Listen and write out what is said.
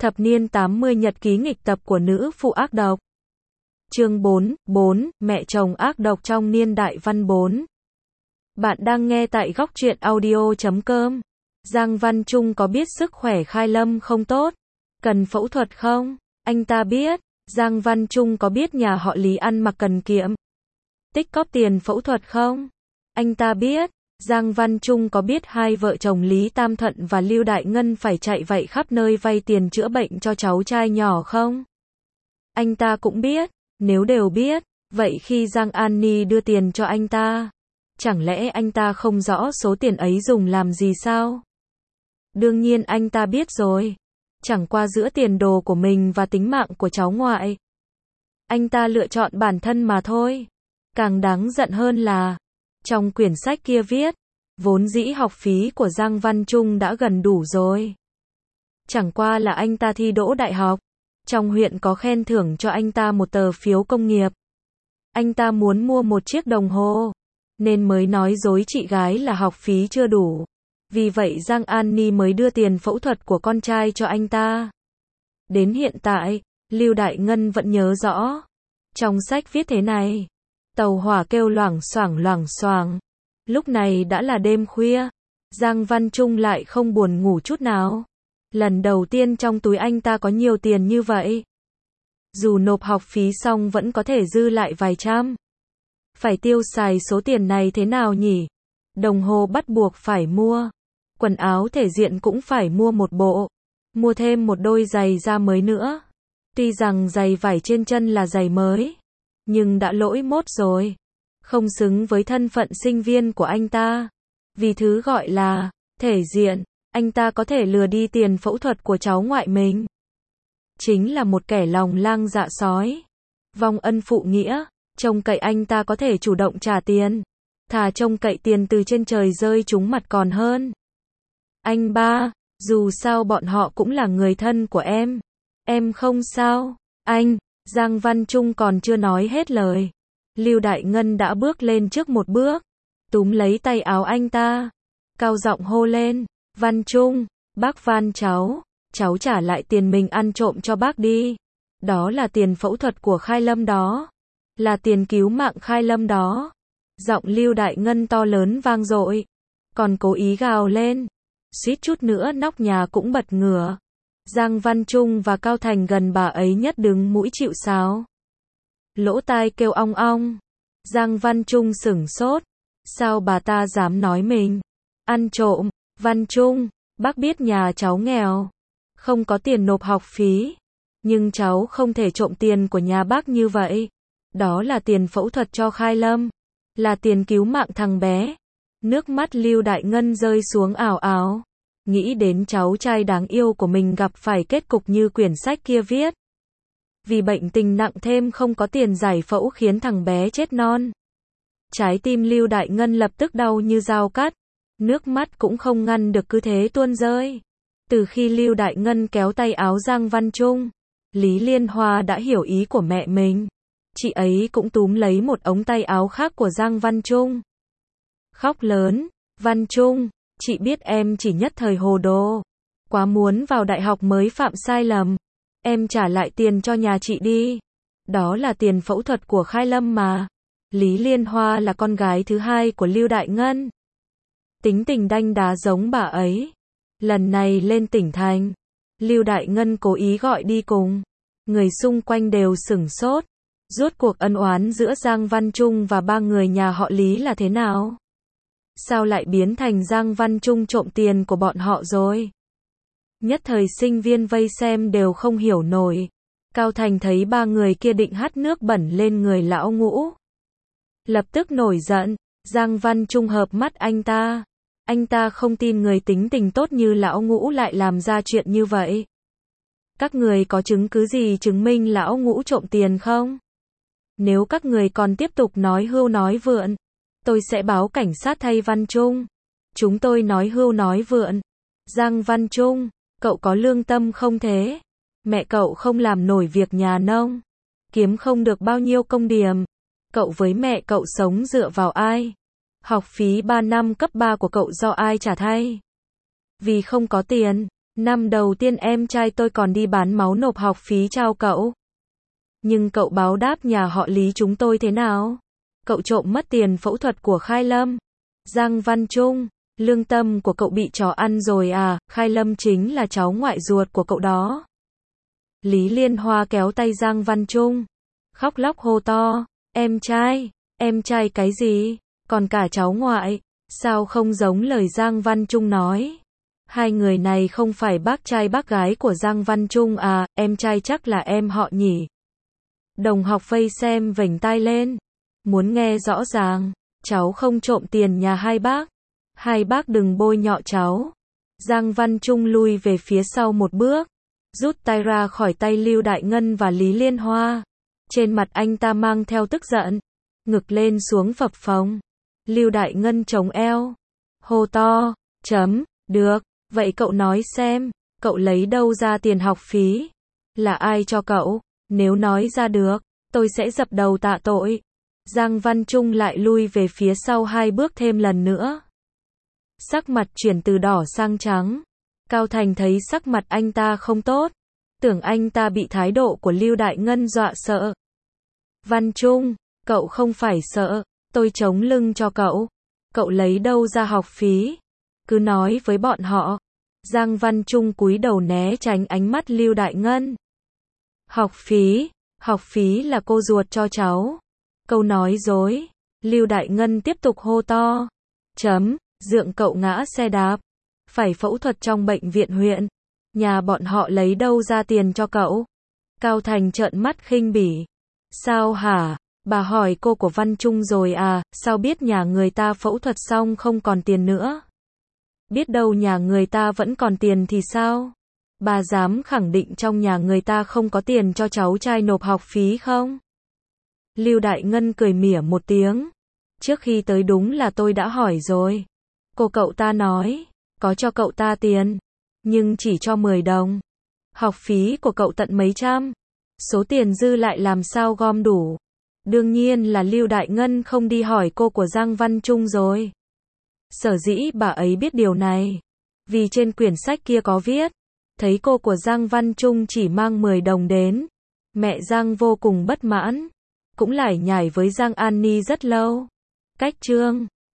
Thập niên 80 nhật ký nghịch tập của nữ phụ ác độc. Chương 4, mẹ chồng ác độc trong niên đại văn 4. Bạn đang nghe tại góc truyện audio.com. Giang Văn Trung có biết sức khỏe Khai Lâm không tốt? Cần phẫu thuật không? Anh ta biết. Giang Văn Trung có biết nhà họ Lý ăn mặc cần kiệm, tích cóp tiền phẫu thuật không? Anh ta biết. Giang Văn Trung có biết hai vợ chồng Lý Tam Thuận và Lưu Đại Ngân phải chạy vậy khắp nơi vay tiền chữa bệnh cho cháu trai nhỏ không? Anh ta cũng biết. Nếu đều biết, vậy khi Giang An Ni đưa tiền cho anh ta, chẳng lẽ anh ta không rõ số tiền ấy dùng làm gì sao? Đương nhiên anh ta biết rồi. Chẳng qua giữa tiền đồ của mình và tính mạng của cháu ngoại, anh ta lựa chọn bản thân mà thôi. Càng đáng giận hơn là, trong quyển sách kia viết, vốn dĩ học phí của Giang Văn Trung đã gần đủ rồi. Chẳng qua là anh ta thi đỗ đại học, trong huyện có khen thưởng cho anh ta một tờ phiếu công nghiệp. Anh ta muốn mua một chiếc đồng hồ, nên mới nói dối chị gái là học phí chưa đủ. Vì vậy Giang An Ni mới đưa tiền phẫu thuật của con trai cho anh ta. Đến hiện tại, Lưu Đại Ngân vẫn nhớ rõ. Trong sách viết thế này, tàu hỏa kêu loảng xoảng. Lúc này đã là đêm khuya, Giang Văn Trung lại không buồn ngủ chút nào. Lần đầu tiên trong túi anh ta có nhiều tiền như vậy. Dù nộp học phí xong vẫn có thể dư lại vài trăm. Phải tiêu xài số tiền này thế nào nhỉ? Đồng hồ bắt buộc phải mua. Quần áo thể diện cũng phải mua một bộ. Mua thêm một đôi giày da mới nữa. Tuy rằng giày vải trên chân là giày mới, nhưng đã lỗi mốt rồi. Không xứng với thân phận sinh viên của anh ta. Vì thứ gọi là thể diện, anh ta có thể lừa đi tiền phẫu thuật của cháu ngoại mình. Chính là một kẻ lòng lang dạ sói. Vong ân phụ nghĩa, trông cậy anh ta có thể chủ động trả tiền. Thà trông cậy tiền từ trên trời rơi trúng mặt còn hơn. Anh ba, dù sao bọn họ cũng là người thân của em. Em không sao. Anh, Giang Văn Trung còn chưa nói hết lời. Lưu Đại Ngân đã bước lên trước một bước, túm lấy tay áo anh ta, cao giọng hô lên, Văn Trung, bác van cháu trả lại tiền mình ăn trộm cho bác đi. Đó là tiền phẫu thuật của Khai Lâm đó. Là tiền cứu mạng Khai Lâm đó. Giọng Lưu Đại Ngân to lớn vang dội, còn cố ý gào lên, suýt chút nữa nóc nhà cũng bật ngửa. Giang Văn Trung và Cao Thành gần bà ấy nhất đứng mũi chịu sào. Lỗ tai kêu ong ong. Giang Văn Trung sửng sốt. Sao bà ta dám nói mình ăn trộm? Văn Trung, bác biết nhà cháu nghèo, không có tiền nộp học phí, nhưng cháu không thể trộm tiền của nhà bác như vậy. Đó là tiền phẫu thuật cho Khai Lâm, là tiền cứu mạng thằng bé. Nước mắt Lưu Đại Ngân rơi xuống ào ào. Nghĩ đến cháu trai đáng yêu của mình gặp phải kết cục như quyển sách kia viết. Vì bệnh tình nặng thêm không có tiền giải phẫu khiến thằng bé chết non. Trái tim Lưu Đại Ngân lập tức đau như dao cắt. Nước mắt cũng không ngăn được cứ thế tuôn rơi. Từ khi Lưu Đại Ngân kéo tay áo Giang Văn Trung, Lý Liên Hoa đã hiểu ý của mẹ mình. Chị ấy cũng túm lấy một ống tay áo khác của Giang Văn Trung. Khóc lớn, Văn Trung, chị biết em chỉ nhất thời hồ đồ, quá muốn vào đại học mới phạm sai lầm. Em trả lại tiền cho nhà chị đi. Đó là tiền phẫu thuật của Khai Lâm mà. Lý Liên Hoa là con gái thứ hai của Lưu Đại Ngân. Tính tình đanh đá giống bà ấy. Lần này lên tỉnh thành, Lưu Đại Ngân cố ý gọi đi cùng. Người xung quanh đều sửng sốt. Rốt cuộc ân oán giữa Giang Văn Trung và ba người nhà họ Lý là thế nào? Sao lại biến thành Giang Văn Trung trộm tiền của bọn họ rồi? Nhất thời sinh viên vây xem đều không hiểu nổi. Cao Thành thấy ba người kia định hắt nước bẩn lên người lão Ngũ, lập tức nổi giận. Giang Văn Trung hợp mắt anh ta. Anh ta không tin người tính tình tốt như lão Ngũ lại làm ra chuyện như vậy. Các người có chứng cứ gì chứng minh lão Ngũ trộm tiền không? Nếu các người còn tiếp tục nói hưu nói vượn, tôi sẽ báo cảnh sát thay Văn Trung. Chúng tôi nói hưu nói vượn. Giang Văn Trung, cậu có lương tâm không thế? Mẹ cậu không làm nổi việc nhà nông, kiếm không được bao nhiêu công điểm. Cậu với mẹ cậu sống dựa vào ai? Học phí 3 năm cấp 3 của cậu do ai trả thay? Vì không có tiền, Năm đầu tiên em trai tôi còn đi bán máu nộp học phí trao cậu. Nhưng cậu báo đáp nhà họ Lý chúng tôi thế nào? Cậu trộm mất tiền phẫu thuật của Khai Lâm. Giang Văn Trung, lương tâm của cậu bị chó ăn rồi à, Khai Lâm chính là cháu ngoại ruột của cậu đó. Lý Liên Hoa kéo tay Giang Văn Trung, khóc lóc hô to, em trai cái gì, còn cả cháu ngoại, sao không giống lời Giang Văn Trung nói. Hai người này không phải bác trai bác gái của Giang Văn Trung à, em trai chắc là em họ nhỉ. Đồng học vây xem vểnh tai lên, muốn nghe rõ ràng, cháu không trộm tiền nhà hai bác đừng bôi nhọ cháu. Giang Văn Trung lui về phía sau một bước, rút tay ra khỏi tay Lưu Đại Ngân và Lý Liên Hoa. Trên mặt anh ta mang theo tức giận, ngực lên xuống phập phồng. Lưu Đại Ngân chống eo, hô to, được, vậy cậu nói xem, cậu lấy đâu ra tiền học phí? Là ai cho cậu? Nếu nói ra được, tôi sẽ dập đầu tạ tội. Giang Văn Trung lại lui về phía sau 2 bước thêm lần nữa. Sắc mặt chuyển từ đỏ sang trắng. Cao Thành thấy sắc mặt anh ta không tốt, tưởng anh ta bị thái độ của Lưu Đại Ngân dọa sợ. Văn Trung, cậu không phải sợ, tôi chống lưng cho cậu. Cậu lấy đâu ra học phí? Cứ nói với bọn họ. Giang Văn Trung cúi đầu né tránh ánh mắt Lưu Đại Ngân. Học phí là cô ruột cho cháu. Câu nói dối. Lưu Đại Ngân tiếp tục hô to. Dượng cậu ngã xe đạp. Phải phẫu thuật trong bệnh viện huyện. Nhà bọn họ lấy đâu ra tiền cho cậu? Cao Thành trợn mắt khinh bỉ. Sao hả? Bà hỏi cô của Văn Trung rồi à, sao biết nhà người ta phẫu thuật xong không còn tiền nữa? Biết đâu nhà người ta vẫn còn tiền thì sao? Bà dám khẳng định trong nhà người ta không có tiền cho cháu trai nộp học phí không? Lưu Đại Ngân cười mỉa một tiếng. Trước khi tới đúng là tôi đã hỏi rồi. Cô cậu ta nói, có cho cậu ta tiền, nhưng chỉ cho 10 đồng. Học phí của cậu tận mấy trăm. Số tiền dư lại làm sao gom đủ? Đương nhiên là Lưu Đại Ngân không đi hỏi cô của Giang Văn Trung rồi. Sở dĩ bà ấy biết điều này, vì trên quyển sách kia có viết, thấy cô của Giang Văn Trung chỉ mang 10 đồng đến. Mẹ Giang vô cùng bất mãn, cũng lải nhải với Giang An Ni rất lâu. Cách chương